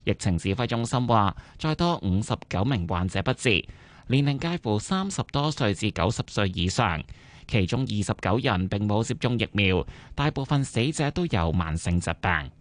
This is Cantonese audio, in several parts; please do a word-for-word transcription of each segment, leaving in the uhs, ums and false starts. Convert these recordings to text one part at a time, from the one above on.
疫情指揮中心話，再多五十九名患者不治，年齡介乎三十多歲至九十歲以上，其中二十九人並冇接種疫苗，大部分死者都有慢性疾病。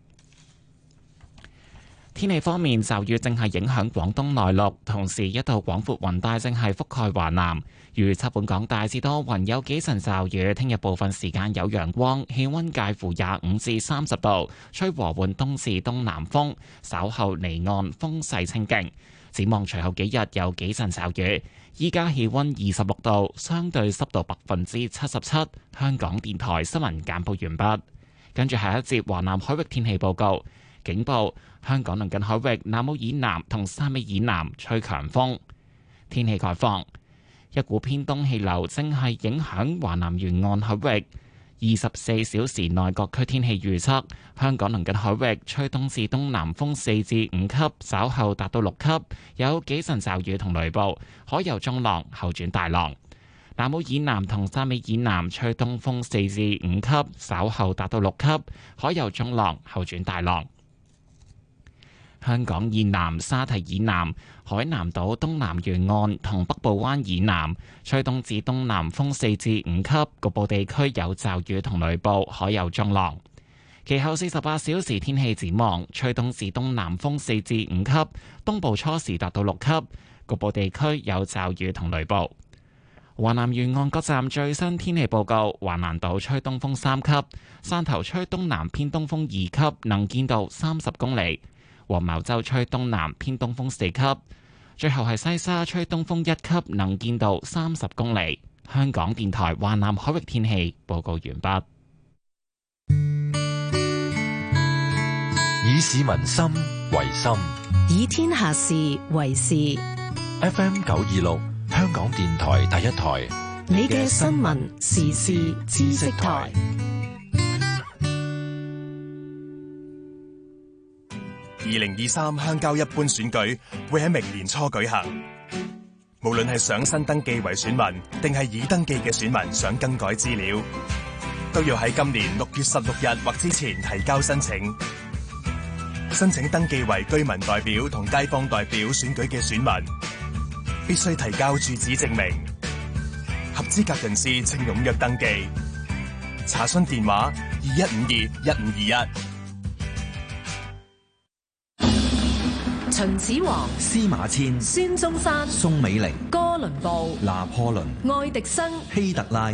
天氣方面，驟雨正係影響廣東內陸，同時一道廣闊雲帶正係覆蓋華南。預測本港大致多雲，有幾陣驟雨。聽日部分時間有陽光，氣溫介乎廿五至三十度，吹和緩東至東南風。稍後離岸風勢清勁。展望隨後幾日有幾陣驟雨。依家氣溫二十六度，相對濕度百分之七十七。香港電台新聞簡報完畢。跟住下一節華南海域天氣報告。警報：香港鄰近海域南澳以南同汕尾以南吹強風。天氣概況：一股偏東氣流正係影響華南沿岸海域。二十四小時內各區天氣預測：香港鄰近海域吹東至東南風四至五級，稍後達到六級，有幾陣驟雨同雷暴，海有中浪，後轉大浪。南澳以南同汕尾以南吹東風四至五級，稍後達到六級，海有中浪，後轉大浪。香港以南、沙堤以南、海南島東南沿岸同北部灣以南吹東至東南風四至五級，局部地區有驟雨同雷暴，海有中浪。其後四十八小時天氣展望，吹東至東南風四至五級，東部初時達到六級，局部地區有驟雨同雷暴。華南沿岸各站最新天氣報告：華南島吹東風三級，汕頭吹東南偏東風二級，能見度三十公里。黃茅洲吹東南偏東風四級，最後係西沙吹東風一級，能見度三十公里。香港電台華南海域天氣報告完畢。 以市民心為心， 以天下事為事。 F M 九二六，香港電台第一台， 你嘅新聞時事知識台。 二零二三鄉郊一般選舉會喺明年初舉行。無論係想新登記為選民，定係已登記嘅選民想更改資料，都要喺今年六月十六日或之前提交申請。申請登記為居民代表同街坊代表選舉嘅選民，必須提交住址證明。合資格人士請踴躍登記。查詢電話：二一五二一五二一。 秦始皇、 司馬遷、 孫中山、 宋美齡、 哥倫布、 拿破崙、 愛迪生、 希特拉，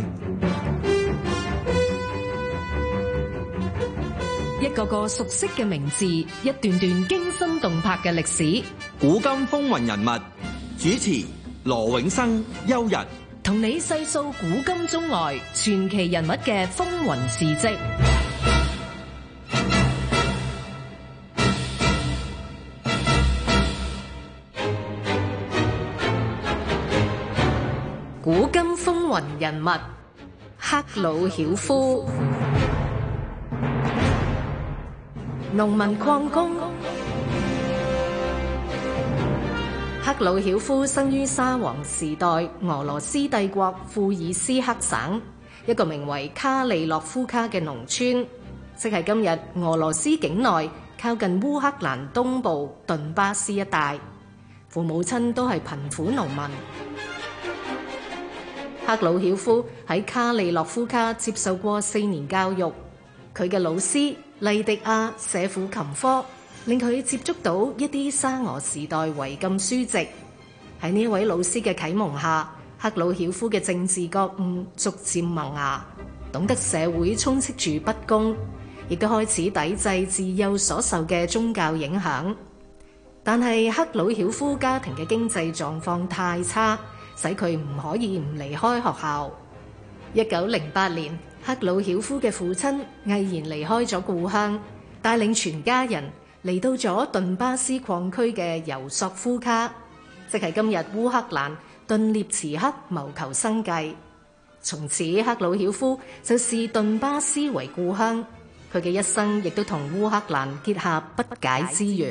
一個個熟悉嘅名字，一段段驚心動魄嘅歷史。 古今風雲人物，主持羅永生、邱日， 同你細數古今中外傳奇人物嘅風雲事跡。古今風雲人物，克魯曉夫。農民礦工。克魯曉夫生於沙皇時代俄羅斯帝國庫爾斯克省一個名為卡利洛夫卡嘅農村，即係今日俄羅斯境內靠近烏克蘭東部頓巴斯一帶。父母親都係貧苦農民。克魯曉夫喺卡利洛夫卡接受過四年教育，佢嘅老師麗迪亞舍甫琴科令佢接觸到一啲沙俄時代違禁書籍。喺呢位老師嘅啟蒙下，克魯曉夫嘅政治覺悟逐漸萌芽，懂得社會充斥住不公，亦都開始抵制自幼所受嘅宗教影響。但係克魯曉夫家庭嘅經濟狀況太差，使佢唔可以唔離開學校。一九零八年，克魯曉夫嘅父親毅然離開咗故鄉，帶領全家人嚟到咗頓巴斯礦區嘅尤索夫卡，即係今日烏克蘭頓涅茨克，謀求生計。從此，克魯曉夫就視頓巴斯為故鄉，佢嘅一生亦都同烏克蘭結下不解之緣。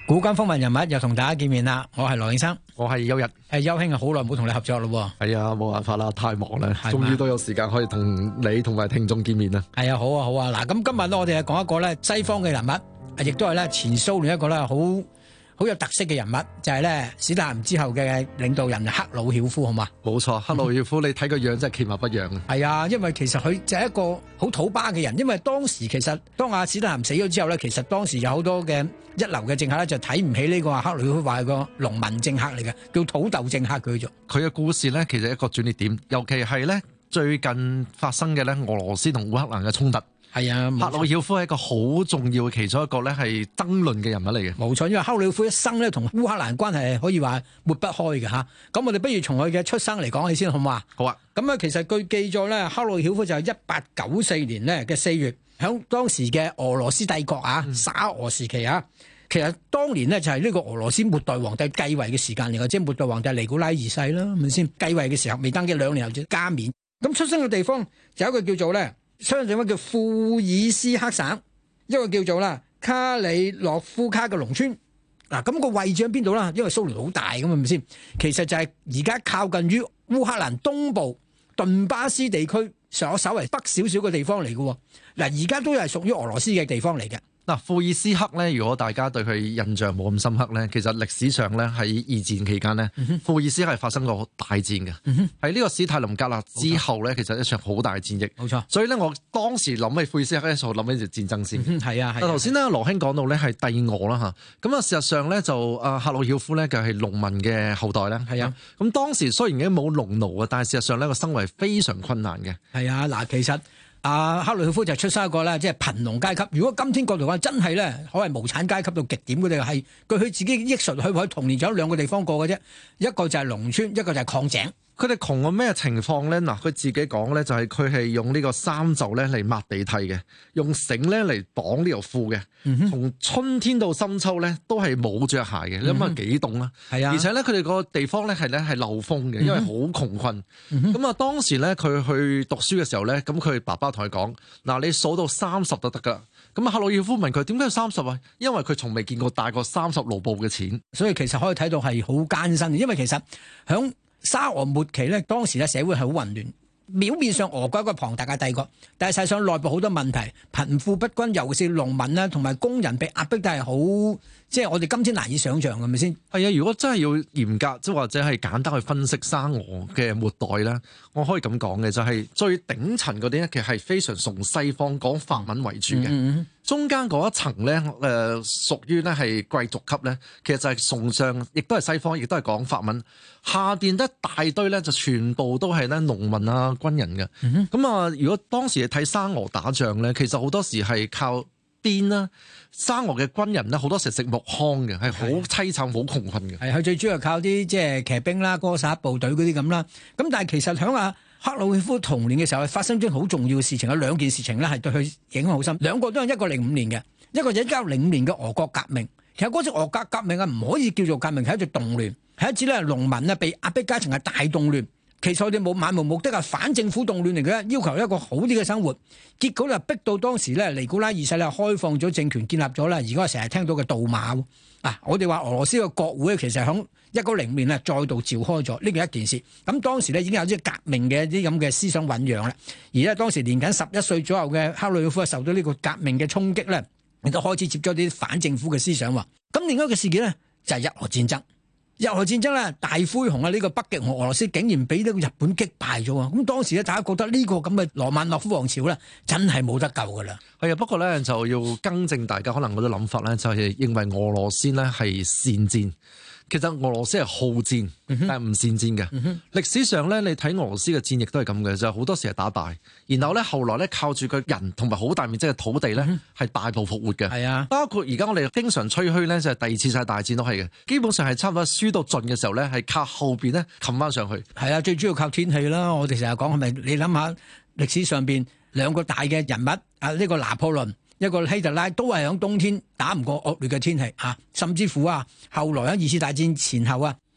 古今風雲人物又同大家見面啦，我係羅永生， 我係邱日。 誒，邱兄啊，好耐冇同你合作咯。 係啊，冇辦法啦，太忙啦，終於都有時間可以同你同埋聽眾見面啦。 係啊，好啊，好啊。嗱，咁今日咧，我哋係講一個咧西方嘅人物，亦都係咧前蘇聯一個咧好好有特色嘅人物，就係咧史太林之後嘅領導人克魯曉夫，好嘛？ 冇錯，克魯曉夫，你睇個樣真係其貌不揚啊！ 係啊，因為其實佢就係一個好土巴嘅人，因為當時其實當阿史太林死咗之後咧，其實當時有好多嘅一流嘅政客咧就睇唔起呢個克魯曉夫，話係個農民政客嚟嘅，叫土豆政客佢做。 佢嘅故事咧，其實一個轉捩點，尤其係咧最近發生嘅咧俄羅斯同烏克蘭嘅衝突。 係啊， 克魯曉夫係一個好重要嘅其中一個咧係爭論嘅人物嚟嘅。 冇錯，因為克魯曉夫一生咧同烏克蘭關係係可以話抹不開嘅吓。咁我哋不如從佢嘅出生嚟講起先，好唔好啊？ 好啊。 咁啊，其實據記載咧，克魯曉夫就係一八九四年咧嘅四月，響當時嘅俄羅斯帝國啊，沙俄時期啊。其實當年呢，就係呢個俄羅斯末代皇帝繼位嘅時間嚟嘅，即係末代皇帝尼古拉二世啦，係咪先？繼位嘅時候未登基兩年後就加冕。咁出生嘅地方就有一個叫做咧，相對地方叫庫爾斯克省，一個叫做啦卡里洛夫卡嘅農村。嗱，咁個位置喺邊度啦？因為蘇聯好大咁係咪先？其實就係而家靠近於烏克蘭東部頓巴斯地區，所稍為北少少嘅地方嚟嘅。嗱，而家都係屬於俄羅斯嘅地方嚟嘅。 嗱，庫爾斯克咧，如果大家對佢印象冇咁深刻咧，其實歷史上咧喺二戰期間咧，嗯、庫爾斯克係發生過大戰嘅。喺呢、嗯、個史太林格勒之後咧，其實一場好大嘅戰役。冇錯。所以咧，我當時諗起庫爾斯克咧，就諗起條戰爭先。係、嗯、啊，係、啊。頭先咧，羅兄講到咧係帝俄啦嚇，咁啊事實上咧就阿克魯曉夫咧就係農民嘅後代咧。係啊。咁當時雖然已經冇農奴啊，但係事實上咧個生活係非常困難嘅。係啊，嗱，其實。阿克魯曉夫就出生一個咧，即係貧農階級。如果今天角度講，真係咧，可謂無產階級到極點嘅，哋係據佢自己憶述，佢喺童年就有兩個地方過嘅啫，一個就係農村，一個就係礦井。佢哋窮過咩情況咧？嗱，佢自己講咧，就係佢係用呢個衫袖咧嚟抹地梯嘅，用繩咧嚟綁呢條褲嘅。從、嗯、春天到深秋咧，都係冇着鞋嘅。你諗下幾凍啦？係啊！而且咧，佢哋個地方咧係咧係漏風嘅，因為好窮困。咁、嗯、啊，當時咧佢去讀書嘅時候咧，咁佢爸爸同佢講：嗱，你數到三十就得㗎。咁啊，克魯曉夫問佢點解要三十啊？因為佢從未見過大過三十盧布嘅錢。所以其實可以睇到係好艱辛嘅，因為其實響沙俄末期咧，當時咧社會係好混亂。表面上俄國一個龐大嘅帝國，但係實際上內部好多問題，貧富不均，尤其是農民啦同埋工人被壓迫，都係好，即係我哋今天難以想像，係咪先？係啊，如果真係要嚴格，即係或者係簡單去分析沙俄嘅末代咧，我可以咁講嘅就係、是、最頂層嗰啲咧，其實係非常崇西方，講法文為主嘅。嗯嗯，中間嗰一層咧，誒、呃、屬於咧係貴族級咧，其實就係崇尚，亦都係西方，亦都係講法文。下邊一大堆咧，就全部都係咧農民啊、軍人嘅。咁、嗯、啊，如果當時睇沙俄打仗咧，其實好多時係靠鞭啦。沙俄嘅軍人咧，好多時食木糠嘅，係好凄慘、好窮困嘅。係佢最主要靠啲即係騎兵啦、哥薩部隊嗰啲咁啦。咁但係其實響阿克魯曉夫童年嘅時候，發生咗好重要嘅事情，有兩件事情咧係對佢影響好深。兩個都係一個零五年嘅，一個就一九零五年嘅俄國革命。其實嗰次俄國革命啊，唔可以叫做革命，係一隻動亂。係一次咧，農民啊被壓迫階層係大動亂。其實我哋冇漫無目的係反政府動亂嚟嘅，要求一個好啲嘅生活。結果就逼到當時咧，尼古拉二世咧開放咗政權，建立咗啦。而家成日聽到嘅杜馬啊，我哋話俄羅斯嘅國會其實響一九零五年咧再度召開咗，呢個一件事。咁當時咧已經有啲革命嘅一啲咁嘅思想醖釀啦。而咧當時年僅十一歲左右嘅克魯曉夫受到呢個革命嘅衝擊咧，亦都開始接咗啲反政府嘅思想。咁另外一個事件咧就係日俄戰爭。日俄戰爭咧，大灰熊啊！呢個北極熊俄羅斯竟然俾呢個日本擊敗咗啊！咁當時咧，大家覺得呢個咁嘅羅曼諾夫王朝咧，真係冇得救噶啦。係啊，不過咧就要更正大家可能嗰啲諗法咧，就係認為俄羅斯咧係善戰。其實俄羅斯係好戰，但係唔善戰嘅。嗯、歷史上咧，你睇俄羅斯嘅戰役都係咁嘅，就係好多時係打敗，然後咧後來咧靠住個人同埋好大面積嘅土地咧，係、嗯、大步復活嘅。係啊，包括而家我哋經常吹噓咧，就係第二次世界大戰都係嘅，基本上係差唔多輸到盡嘅時候咧，係靠後邊咧冚翻上去。係啊，最主要靠天氣啦。我哋成日講係咪？你諗下歷史上邊兩個大嘅人物啊，呢、這個拿破崙。一個希特拉都係喺冬天打唔過惡劣嘅天氣啊，甚至乎啊，後來喺二次大戰前後啊，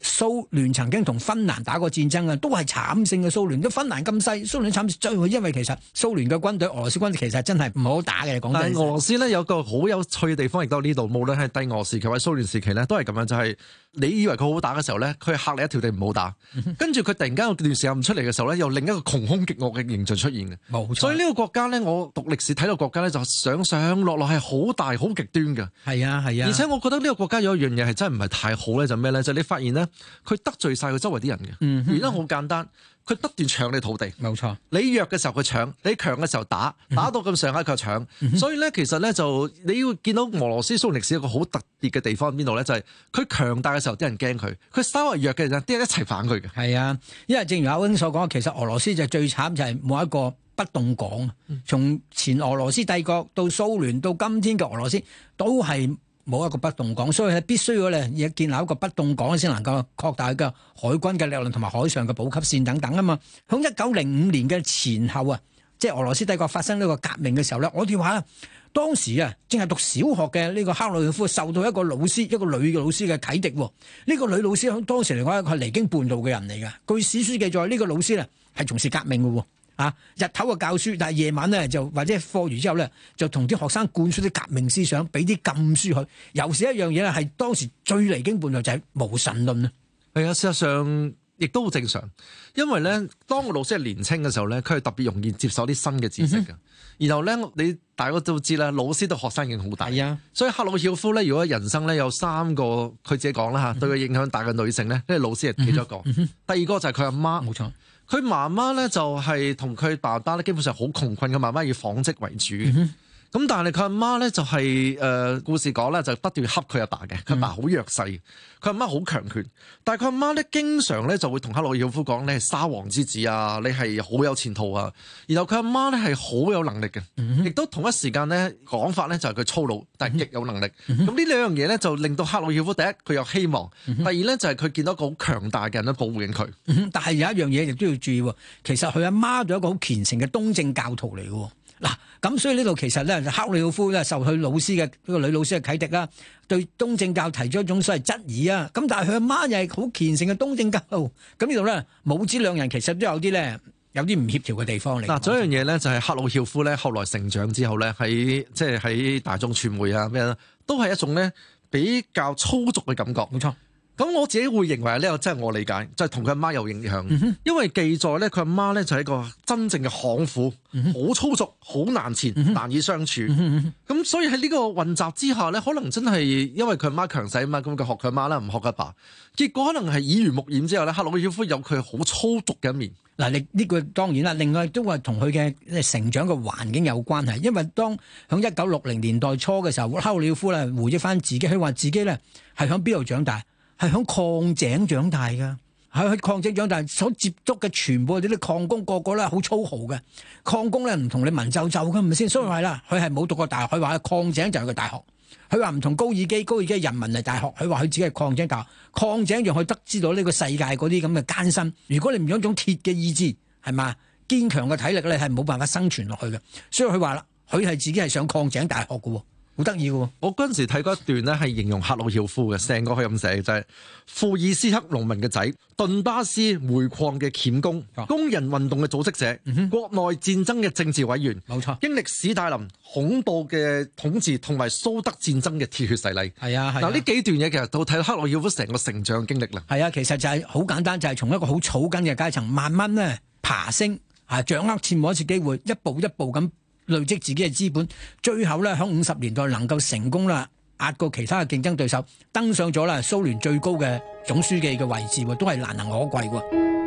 蘇聯曾經同芬蘭打過戰爭啊，都係慘勝嘅蘇聯。都芬蘭咁細，蘇聯慘勝，因為其實蘇聯嘅軍隊、俄羅斯軍隊其實真係唔好打嘅。講真， 但係俄羅斯咧有個好有趣嘅地方，亦都喺呢度。無論係帝俄時期或者蘇聯時期咧，都係咁樣，就係、是、你以為佢好打嘅時候咧，佢係嚇你一條地唔好打。跟住佢突然間有段時間唔出嚟嘅時候咧，又另一個窮兇極惡嘅形象出現嘅。冇錯。所以呢個國家咧，我讀歷史睇到國家咧，就上上落落係好大、好極端嘅。係啊，係啊。而且我覺得呢個國家有一樣嘢係真係唔係太好咧，就咩咧？就你發現咧，佢得罪晒佢周圍啲人嘅。嗯、原因好簡單。佢不斷搶你土地，冇錯。你弱嘅時候佢搶，你強嘅時候打，打到咁上下佢又搶。嗯、所以咧，其實咧就你要見到俄羅斯蘇聯歷史一個好特別嘅地方喺邊度咧，就係佢強大嘅時候啲人驚佢，佢稍為弱嘅人啲人一齊反佢嘅。係啊，因為正如阿溫所講，其實俄羅斯就最慘就係冇一個不動港，從前俄羅斯帝國到蘇聯到今天嘅俄羅斯都係冇一個不動港，所以係必須要咧要建立一個不動港先能夠擴大嘅海軍嘅力量同埋海上嘅補給線等等啊嘛。喺一九零五年嘅前後啊，即係俄羅斯帝國發生呢個革命嘅時候咧，我哋話當時啊，正係讀小學嘅呢個克魯曉夫受到一個老師，一個女嘅老師嘅啟迪。呢、這個女老師喺當時嚟講係離經叛道嘅人嚟㗎。據史書記載，呢、這個老師咧係從事革命嘅。啊！日頭嘅教書，但係夜晚咧就或者課餘之後咧，就同啲學生灌輸啲革命思想，俾啲禁書佢。尤是一樣嘢咧，係當時最離經叛道就係無神論啊！係啊，事實上亦都好正常，因為咧，當個老師係年青嘅時候咧，佢係特別容易接受啲新嘅知識嘅。嗯、然後咧，你大家都知啦，老師對學生影響好大。係啊，所以赫魯曉夫咧，如果人生咧有三個佢自己講啦嚇，對佢影響大嘅女性咧，呢個老師係其中一個。嗯嗯、第二個就係佢阿媽，冇錯。佢媽媽咧就係同佢爸爸咧基本上好窮困嘅，媽媽以紡織為主。咁、嗯、哼但係佢阿媽咧就係、是、誒、呃、故事講咧就不斷恰佢阿爸嘅，佢阿爸好弱勢，佢阿媽好強權。但係佢阿媽咧經常咧就會同赫魯曉夫講：你係沙皇之子啊，你係好有前途啊。然後佢阿媽咧係好有能力嘅，亦、嗯、哼都同一時間咧講法咧就係佢粗魯，但係極有能力。咁、嗯、哼呢兩樣嘢咧就令到赫魯曉夫第一佢有希望，嗯、哼第二咧就係佢見到一個好強大嘅人咧保護緊佢。嗯、但係有一樣嘢亦都要注意喎，其實佢阿媽就一個好虔誠嘅東正教徒嚟嘅。嗱，咁所以呢度其實咧，赫魯曉夫咧受佢老師嘅呢個女老師嘅啟迪啦，對東正教提咗一種所謂質疑啊。咁但係佢阿媽又係好虔誠嘅東正教徒，咁呢度咧母子兩人其實都有啲咧有啲唔協調嘅地方嚟。嗱，仲有一樣嘢咧，就係赫魯曉夫咧後來成長之後咧，喺即係喺大眾傳媒啊咩都係一種咧比較粗俗嘅感覺。冇錯。咁我自己會認為呢個真係我理解，就係同佢阿媽有影響。嗯、哼因為記載咧，佢阿媽咧就係一個真正嘅悍婦，好、嗯、哼粗俗，好難纏，嗯、哼難以相處。咁、嗯、哼所以喺呢個混雜之下咧，可能真係因為佢阿媽強勢啊嘛，咁佢學佢阿媽啦，唔學佢阿爸，結果可能係耳濡目染之後咧，赫魯曉夫有佢好粗俗嘅一面。嗱，你呢個當然啦，另外都係同佢嘅成長嘅環境有關係。因為當響一九六零年代初嘅時候，赫魯曉夫咧回憶翻自己，佢話自己咧係響邊度長大？係喺礦井長大噶，喺礦井長大所接觸嘅全部啲啲礦工個個咧好粗豪嘅，礦工咧唔同你文縐縐嘅，係咪先？所以話啦，佢係冇讀過大學，佢話礦井就係個大學。佢話唔同高爾基，高爾基人民係大學，佢話佢自己係礦井大學，礦井讓佢得知到呢個世界嗰啲咁嘅艱辛。如果你唔有一種鐵嘅意志，係嘛堅強嘅體力咧，係冇辦法生存落去嘅。所以佢話啦，佢係自己係上礦井大學嘅。好得意嘅喎！我嗰陣時睇過一段咧，係形容赫魯曉夫嘅，成個佢咁寫就係、是、庫爾斯克農民嘅仔，頓巴斯煤礦嘅鉗工，哦、工人運動嘅組織者，嗯、哼國內戰爭嘅政治委員，冇錯，經歷史大林恐怖嘅統治同埋蘇德戰爭嘅鐵血洗禮。係啊，嗱呢、啊、幾段嘢其實都睇到赫魯曉夫成個成長經歷啦。係啊，其實就係好簡單，就係、是、從一個好草根嘅階層，慢慢咧爬升，啊掌握切冇一次機會，一步一步咁累積自己嘅資本，最後咧喺五十年代能夠成功啦，壓過其他嘅競爭對手，登上咗啦蘇聯最高嘅總書記嘅位置，都係難能可貴喎。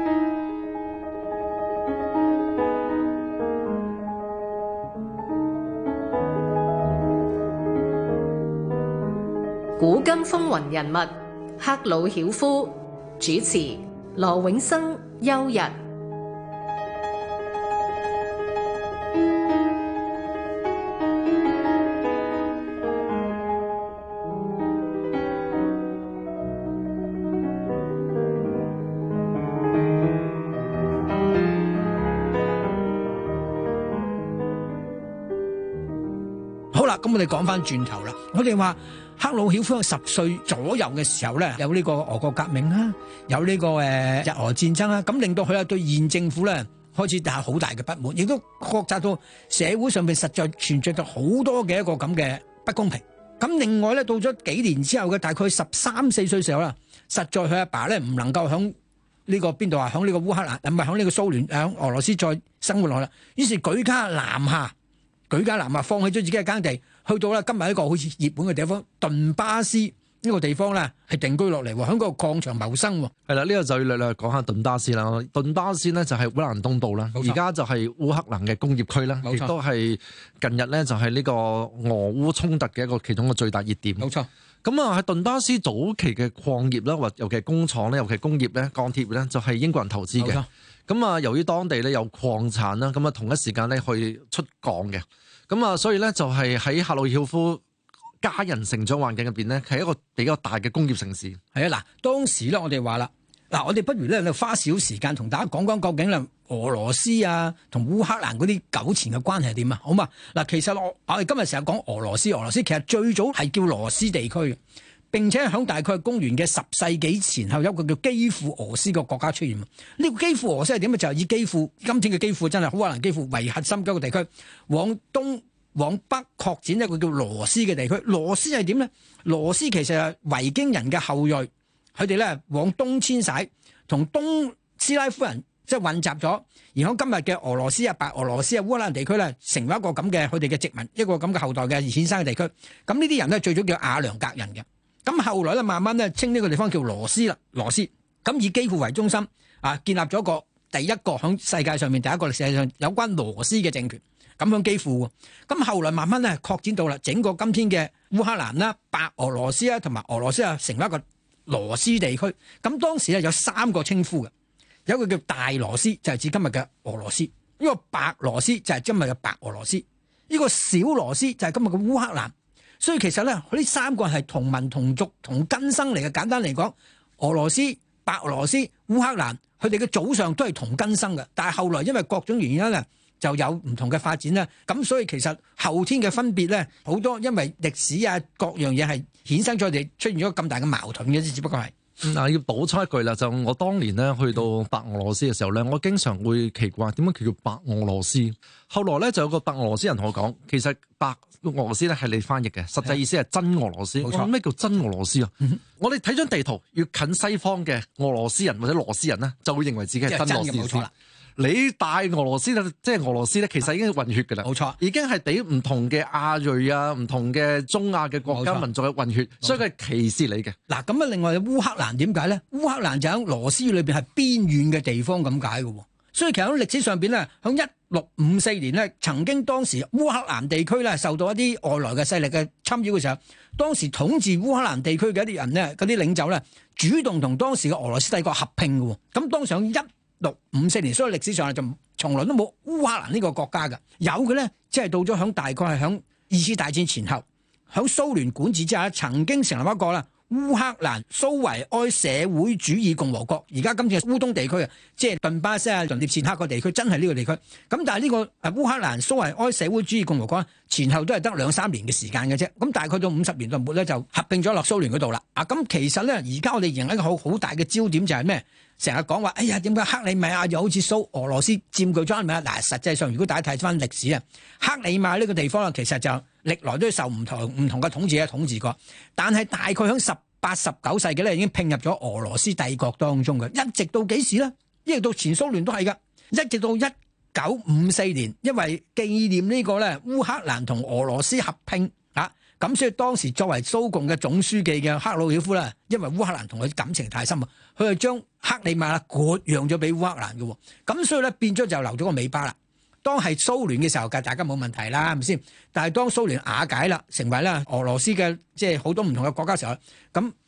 古今風雲人物，赫魯曉夫，主持羅永生、邱日。 咁我哋講翻轉頭啦，我哋話赫魯曉夫十歲左右嘅時候咧，有呢個俄國革命啦，有呢個誒日俄戰爭啦，咁令到佢啊對現政府咧開始有好大嘅不滿，亦都覺察到社會上邊實在存在咗好多嘅一個咁嘅不公平。咁另外咧，到咗幾年之後嘅大概十三四歲時候啦，實在佢阿爸咧唔能夠響呢個邊度啊，響呢個烏克蘭唔係響呢個蘇聯響俄羅斯再生活落去啦，於是舉家南下，舉家南下放棄咗自己嘅耕地，去到啦今日一個好似熱門嘅地方頓巴斯呢個地方咧係定居落嚟，喺個礦場謀生。 係啦，呢、這個就要略略講下頓巴斯啦。頓巴斯呢就係烏克蘭東部啦，而家就係烏克蘭嘅工業區啦，亦都係近日呢就係呢個俄烏衝突嘅一個其中嘅最大熱點。 冇錯。 咁啊喺頓巴斯早期嘅礦業啦，或尤其係工廠咧，尤其係工業咧，鋼鐵咧，就係英國人投資嘅。咁啊，由於當地咧有礦產啦，咁啊同一時間咧去出鋼嘅，咁啊所以咧就係喺赫魯曉夫家人成長環境入邊咧，係一個比較大嘅工業城市。 係啊，嗱，當時咧我哋話啦，嗱我哋不如咧花少時間同大家講講究竟咧俄羅斯啊同烏克蘭嗰啲糾纏嘅關係係點啊？好嘛，嗱，其實我我哋今日成日講俄羅斯，俄羅斯其實最早係叫羅斯地區嘅，並且喺大概公元嘅十世紀前後有一個叫基輔俄斯嘅國家出現。呢、這個基輔俄斯係點啊？就係、是、以基輔今天嘅基輔真係烏克蘭基輔為核心嘅一個地區，往東往北擴展一個叫羅斯嘅地區。羅斯係點呢？羅斯其實係維京人嘅後裔，佢哋咧往東遷徙，同東斯拉夫人即係混雜咗，而喺今日嘅俄羅斯啊、白俄羅斯啊、烏克蘭地區咧，成為一個咁嘅佢哋嘅殖民，一個咁嘅後代嘅衍生嘅地區。咁呢啲人咧最早叫亞良格人嘅，咁後來咧慢慢咧稱呢個地方叫羅斯啦，羅斯。咁以基輔為中心啊，建立咗一個第一個喺世界上面第一個歷史上有關羅斯嘅政權。咁樣基輔，咁後來慢慢咧擴展到啦，整個今天嘅烏克蘭啦、白俄羅斯啊同埋俄羅斯啊，成為一個羅斯地區。咁當時咧有三個稱呼嘅，有一個叫大羅斯，就係指今日嘅俄羅斯；呢個白羅斯就係今日嘅白俄羅斯；呢個小羅斯就係今日嘅烏克蘭。所以其實咧，佢呢三個係同民同族同根生嚟嘅。簡單嚟講，俄羅斯、白俄羅斯、烏克蘭，佢哋嘅祖上都係同根生嘅。但係後來因為各種原因咧，就有唔同嘅發展啦，咁所以其實後天嘅分別咧好多，因為歷史啊各樣嘢係衍生咗，哋出現咗咁大嘅矛盾嘅，只不過係。 嗱、嗯，要補充一句啦，就我當年咧去到白俄羅斯嘅時候咧，我經常會奇怪點解佢叫白俄羅斯。後來咧就有個白俄羅斯人同我講，其實白俄羅斯咧係你翻譯嘅，實際意思係真俄羅斯。冇錯。咩叫真俄羅斯啊？嗯、我哋睇張地圖，要近西方嘅俄羅斯人或者羅斯人咧，就會認為自己係真俄羅斯。冇錯啦。你大俄羅斯咧，即係俄羅斯咧，其實已經混血㗎啦，冇錯，已經係俾唔同嘅亞裔啊、唔同嘅中亞嘅國家民族嘅混血，所以佢係歧視你嘅。嗱，咁啊，另外烏克蘭點解咧？烏克蘭就喺羅斯裏邊係邊遠嘅地方咁解嘅喎，所以其實喺歷史上邊咧，喺一六五四年咧，曾經當時烏克蘭地區咧受到一啲外來嘅勢力嘅侵擾嘅時候，當時統治烏克蘭地區嘅一啲人咧，嗰啲領袖咧，主動同當時嘅俄羅斯帝國合併嘅喎，咁當上一六五四年，所以歷史上就從來都冇烏克蘭呢個國家㗎，有嘅咧，即係到咗響大概係響二次大戰前後，響蘇聯管治之下，曾經成立一個啦烏克蘭蘇維埃社會主義共和國。而家今次烏東地區啊，即係頓巴斯啊、頓涅茨克個地區，真係呢個地區。咁但係呢個誒烏克蘭蘇維埃社會主義共和國前後都係得兩三年嘅時間嘅啫。咁大概到五十年代末咧，就合併咗落蘇聯嗰度啦。啊，咁其實咧，而家我哋仍一個好好大嘅焦點就係咩？成日講話，哎呀，點解克里米亞又好似蘇俄羅斯佔據咗克里米亞？嗱，實際上如果大家睇翻歷史啊，克里米亞呢個地方啊，其實就歷來都受唔同唔同嘅統治嘅統治過，但係大概喺十八、十九世紀咧已經併入咗俄羅斯帝國當中嘅，一直到幾時咧？一直到前蘇聯都係噶，一直到一九五四年，因為紀念呢個咧烏克蘭同俄羅斯合併啊。咁所以當時作為蘇共嘅總書記嘅赫魯曉夫咧，因為烏克蘭同佢感情太深啊，佢就將克里米亞割讓咗俾烏克蘭嘅，咁所以咧變咗就留咗個尾巴啦。當係蘇聯嘅時候，大家冇問題啦，係咪先？但係當蘇聯瓦解啦，成為咧俄羅斯嘅即係好多唔同嘅國家嘅時候，咁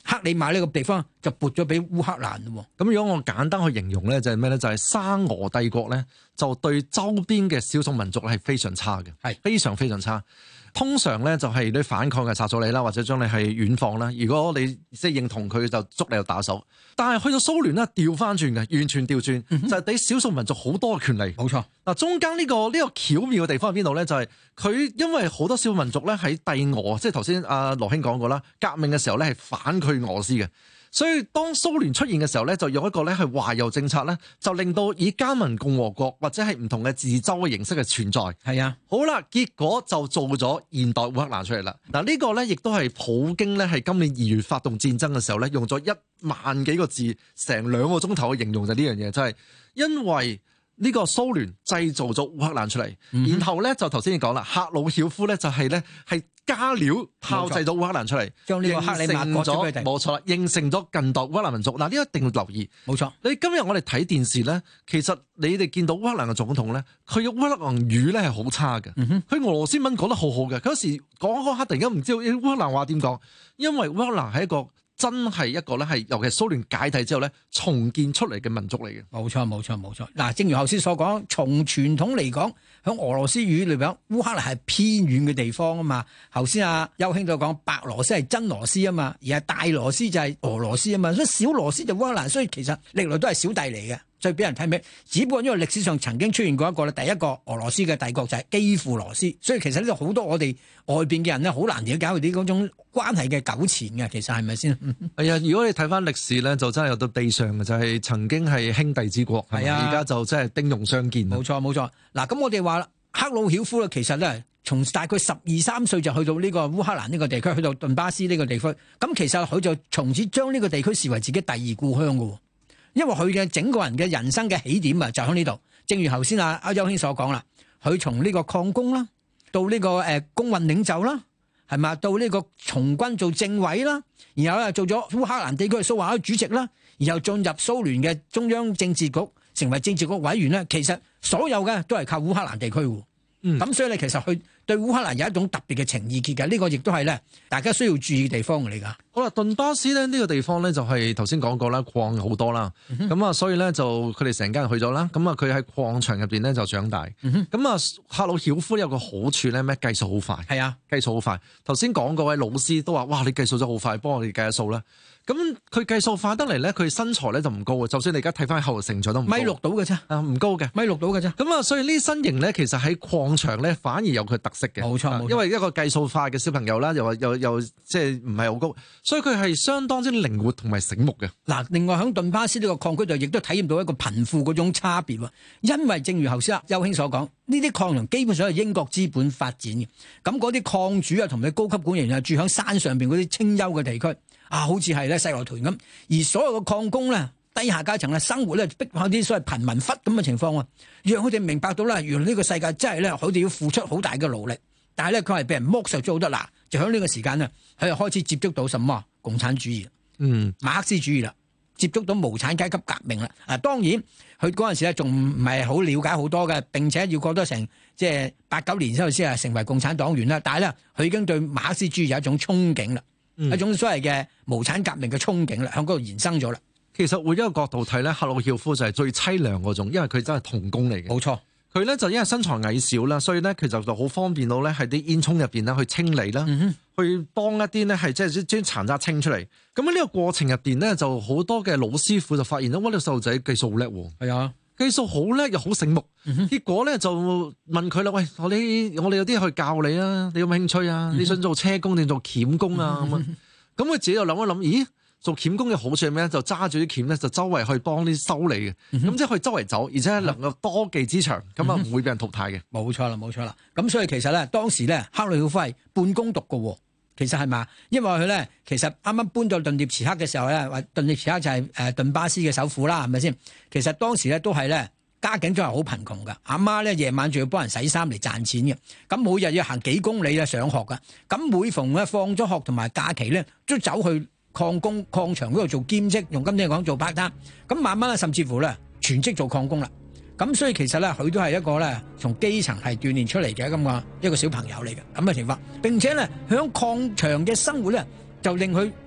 克里馬呢個地方就撥咗俾烏克蘭咯。 咁如果我簡單去形容咧，就係咩咧？就係、是、沙俄帝國咧，就對周邊嘅少數民族係非常差嘅，係非常非常差。通常咧就係你反抗嘅殺咗你啦，或者將你係軟放啦。如果你即係認同佢，就捉你就打手。但係去到蘇聯咧，調翻轉嘅，完全調轉，嗯、就係俾少數民族好多嘅權利。 冇錯。嗱， 中間呢、這個呢、這個巧妙嘅地方喺邊度咧？就係、是、佢因為好多少數民族咧喺帝俄，即係頭先阿羅兄講過啦，革命嘅時候咧係反佢俄羅斯嘅。所以當蘇聯出現嘅時候咧，就用一個咧係華右政策咧，就令到以加盟共和國或者係唔同嘅自州嘅形式嘅存在。係啊，好啦，結果就做咗現代烏克蘭出嚟啦。嗱，呢個咧亦都係普京咧係今年二月發動戰爭嘅時候咧，用咗一萬幾個字，成兩個鐘頭去形容就呢樣嘢，就係、是、因為呢個蘇聯製造咗烏克蘭出嚟，嗯、然後咧就頭先你講啦，赫魯曉夫咧就係咧係加料炮製咗烏克蘭出嚟，將呢個克里馬割咗佢哋，冇錯啦，形成咗近代烏克蘭民族。嗱，呢一定要留意，冇錯。你今日我哋睇電視咧，其實你哋見到烏克蘭嘅總統咧，佢嘅烏克蘭語咧係好差嘅，佢、嗯、俄羅斯文講得好好嘅，佢有時講嗰刻突然間唔知道烏克蘭話點講，因為烏克蘭係一個。真係一個咧，係尤其係蘇聯解體之後咧，重建出嚟嘅民族嚟嘅。冇錯，冇錯，冇錯。嗱，正如頭先所講，從傳統嚟講，喺俄羅斯語裏邊，烏克蘭係偏遠嘅地方啊嘛。頭先阿邱兄就講白羅斯係真羅斯啊嘛，而係大羅斯就係俄羅斯啊嘛。所以小羅斯就烏克蘭，所以其實歷來都係小弟嚟嘅。所以俾人睇咩？只不過因為歷史上曾經出現過一個咧，第一個俄羅斯嘅帝國就係基輔羅斯，所以其實呢度好多我哋外邊嘅人咧，好難了解佢哋嗰種關係嘅糾纏嘅。其實係咪先？係啊，如果你睇翻歷史咧，就真係有到地上嘅，就係、是、曾經係兄弟之國，係啊，而家就真係兵戎相見。冇錯冇錯。嗱，咁我哋話啦，赫魯曉夫咧，其實咧從大概十二三歲就去到呢個烏克蘭呢個地區，去到頓巴斯呢個地區，咁其實佢就從此將呢個地區視為自己第二故鄉嘅。因為佢嘅整個人嘅人生嘅起點啊，就喺呢度。正如頭先阿阿邱兄所講啦，佢從呢個礦工啦，到呢、這個誒、呃、工運領袖啦，係嘛，到呢個從軍做政委啦，然後咧做咗烏克蘭地區嘅蘇維埃主席啦，然後進入蘇聯嘅中央政治局，成為政治局委員咧。其實所有嘅都係靠烏克蘭地區喎。咁、嗯、所以咧，其實佢對烏克蘭有一種特別嘅情意結嘅，呢、這個亦都係咧大家需要注意嘅地方嚟㗎。好啦，頓巴斯咧呢個地方咧就係頭先講過啦，礦好多啦，咁啊、嗯、所以咧就佢哋成家人去咗啦，咁啊佢喺礦場入邊咧就長大，咁啊、嗯、赫魯曉夫有個好處咧咩？計數好快，係啊，計數好快。頭先講嗰位老師都話：哇，你計數真好快，幫我哋計下數啦。咁佢計數快得嚟咧，佢身材咧就唔高嘅。就算你而家睇翻後成長都唔米六到嘅啫，啊唔高嘅，米六到嘅啫。咁啊，所以呢身形咧，其實喺礦場咧反而有佢特色嘅。冇錯，冇錯，因為一個計數快嘅小朋友啦，又話又又即係唔係好高，所以佢係相當之靈活同埋醒目嘅。嗱，另外喺頓巴斯呢個礦區度，亦都體驗到一個貧富嗰種差別喎。因為正如頭先阿邱兄所講，呢啲礦場基本上係英國資本發展嘅。咁嗰啲礦主啊，同埋高級管理員啊，住喺山上邊嗰啲清幽嘅地區。啊，好似係咧細羅屯咁，而所有嘅礦工咧，低下階層咧，生活咧逼下啲所謂貧民窟咁嘅情況喎，讓佢哋明白到啦，原來呢個世界真係咧，佢哋要付出好大嘅勞力，但係咧佢係俾人剝削咗好多。嗱，就喺呢個時間啊，佢就開始接觸到什麼共產主義，嗯，馬克思主義啦，接觸到無產階級革命啦。啊，當然佢嗰陣時咧仲唔係好了解好多嘅，並且要過多成即係八九年之後先係成為共產黨員啦。但係咧，佢已經對馬克思主義有一種憧憬啦。嗯、一種所謂嘅無產革命嘅憧憬啦，向嗰度延伸咗啦。其實換一個角度睇咧，赫魯曉夫就係最凄涼嗰種，因為佢真係童工嚟嘅。冇錯，佢咧就因為身材矮小啦，所以咧其實就好方便到咧喺啲煙囪入邊咧去清理啦，嗯、哼去幫一啲咧係即係將殘渣清出嚟。咁喺呢個過程入邊咧，就好多嘅老師傅就發現到，哇！呢個細路仔計數好叻喎。係啊。計數好叻又好醒目，嗯、哼結果咧就問佢啦，喂，我哋我哋有啲去教你啊，你有冇興趣啊？嗯、哼你想做車工定做鉗工啊？咁啊、嗯，咁佢自己就諗一諗，咦，做鉗工嘅好處係咩咧？就揸住啲鉗咧，就周圍去幫啲修理嘅，咁、嗯、哼即係可以周圍走，而且能夠多技之長，咁啊唔會俾人淘汰嘅。冇錯啦，冇錯啦。咁所以其實咧，當時咧，赫魯曉夫係半工讀嘅喎。其實係嘛？因為佢咧，其實啱啱搬到頓涅茨克嘅時候咧，話頓涅茨克就係誒頓巴斯嘅首府啦，係咪先？其實當時咧都係咧家境都係好貧窮噶，阿媽咧夜晚仲要幫人洗衫嚟賺錢嘅，咁每日要行幾公里啊上學噶，咁每逢咧放咗學同埋假期咧，都走去礦工礦場嗰度做兼職，用今天講做 part time，咁慢慢啊甚至乎咧全職做礦工啦。咁所以其實咧，佢都係一個咧，從基層係鍛鍊出嚟嘅咁個一個小朋友嚟嘅咁嘅情況。並且咧，喺礦場嘅生活咧，就令佢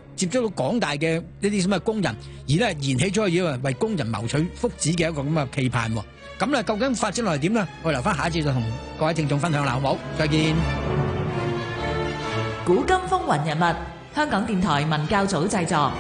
接觸到廣大嘅呢啲咁嘅工人，而咧燃起咗要為工人謀取福祉嘅一個咁嘅期盼。咁咧究竟發展落嚟點呢？我哋留翻下一節就同各位聽眾分享啦，好冇？再見。 古今風雲人物，香港電台文教組製作。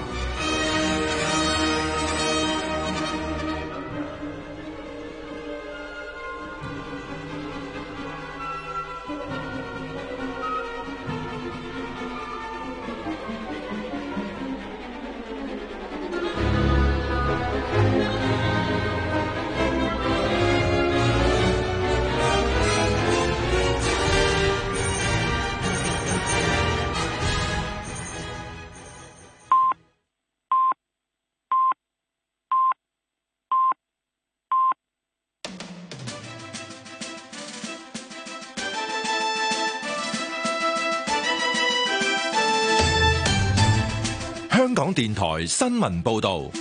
香港電台新聞報道，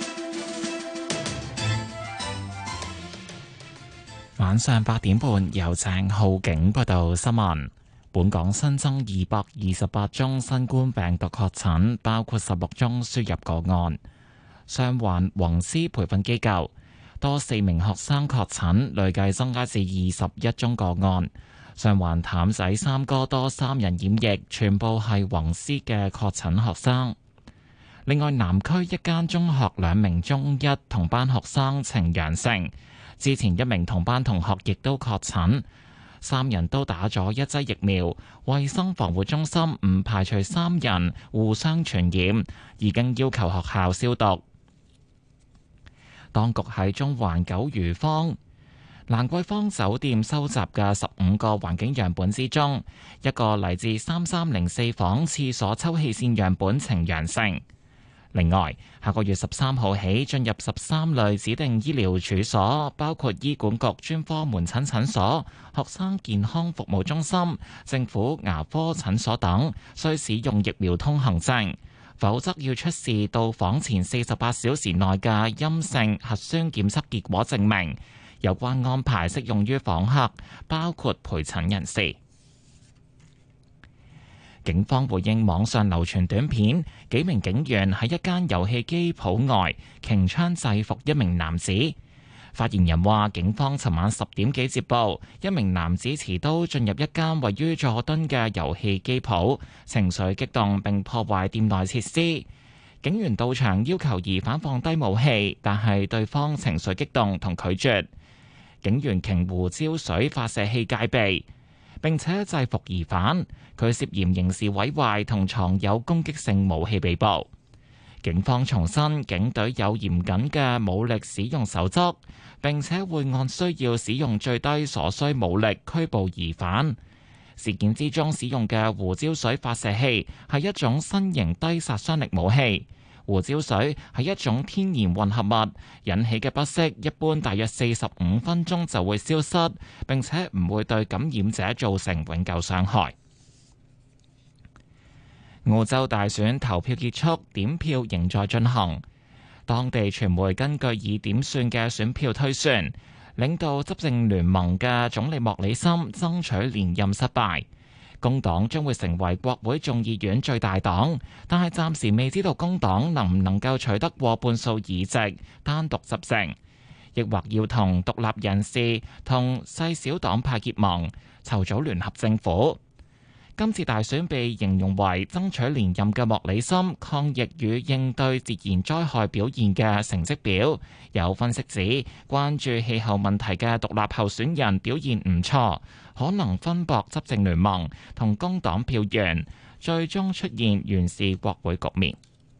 晚上八點半由鄭浩景報道新聞。本港新增二百二十八宗新冠病毒確診，包括十六宗輸入個案。上環宏師培訓機構多四名學生確診，累計增加至二十一宗個案。上環譚仔三哥多三人染疫，全部係宏師嘅確診學生。另外，南區一間中學兩名中一同班學生呈陽性，之前一名同班同學亦都確診，三人都打咗一劑疫苗。衛生防護中心唔排除三人互相傳染，已經要求學校消毒。當局喺中環九如坊蘭桂坊酒店收集嘅十五個環境樣本之中，一個嚟自三三零四房廁所抽氣扇樣本呈陽性。另外，下個月十三號起進入十三類指定醫療處所，包括醫管局專科門診診所、學生健康服務中心、政府牙科診所等，需使用疫苗通行證，否則要出示到訪前四十八小時內嘅陰性核酸檢測結果證明。有關安排適用於訪客，包括陪診人士。警方回應網上流傳短片，幾名警員喺一間遊戲機鋪外擎槍制服一名男子。發言人話，警方尋晚十點幾接報，一名男子持刀進入一間位於佐敦嘅遊戲機鋪，情緒激動並破壞店內設施。警員到場要求疑犯放低武器，但係對方情緒激動同拒絕。警員擎胡椒水發射器戒備，並且制服疑犯，佢涉嫌刑事毀壞同藏有攻擊性武器被捕。警方重申，警隊有嚴謹嘅武力使用守則，並且會按需要使用最低所需武力拘捕疑犯。事件之中使用嘅胡椒水發射器係一種新型低殺傷力武器。胡椒水係一種天然混合物，引起嘅不適一般大約四十五分鐘就會消失，並且唔會對感染者造成永久傷害。澳洲大選投票結束，點票仍在進行。當地傳媒根據已點算嘅選票推算，領導執政聯盟嘅總理莫里森爭取連任失敗。工黨將會成為國會眾議院最大黨，但係暫時未知道工黨能唔能夠取得過半數議席，單獨執政，亦或要同獨立人士同細小黨派結盟，籌組聯合政府。今次大選被形容為爭取連任嘅莫里森抗疫與應對自然災害表現嘅成績表。有分析指，關注氣候問題嘅獨立候選人表現唔錯，可能分薄執政聯盟同工黨票源，最終出現懸峙國會局面。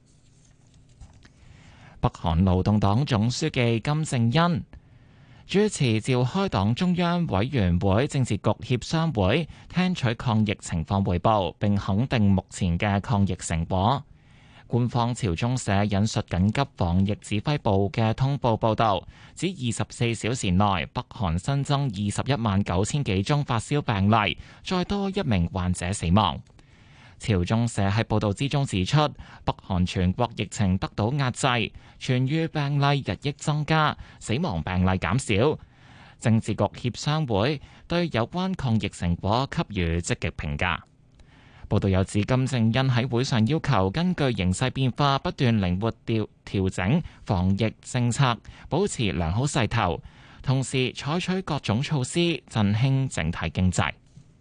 北韓勞動黨總書記金正恩主持召開黨中央委員會政治局協商會，聽取抗疫情況彙報，並肯定目前嘅抗疫成果。官方朝中社引述緊急防疫指揮部嘅通報報導，指二十四小時內北韓新增二十一萬九千幾宗發燒病例，再多一名患者死亡。朝中社喺報導之中指出，北韓全國疫情得到壓制，痊癒病例日益增加，死亡病例減少。政治局協商會對有關抗疫成果給予積極評價。 報道有指金正恩喺會上要求根據形勢變化不斷靈活調調整防疫政策，保持良好勢頭，同時採取各種措施振興整體經濟。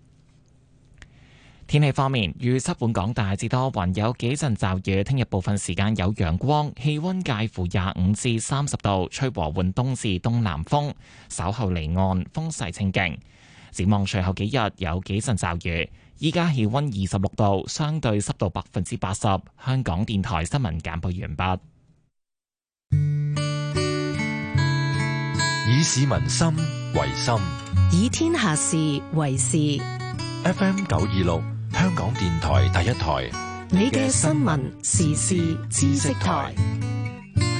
天氣方面，預測本港大致多雲，有幾陣驟雨。聽日部分時間有陽光，氣溫介乎廿五至三十度，吹和緩東至東南風。稍後離岸風勢清勁。展望隨後幾日有幾陣驟雨。依家氣溫二十六度，相對濕度百分之八十。香港電台新聞簡報完畢。 以市民心為心， 以天下事為事。 F M 九二六。香港電台第一台， 你嘅新聞時事知識台。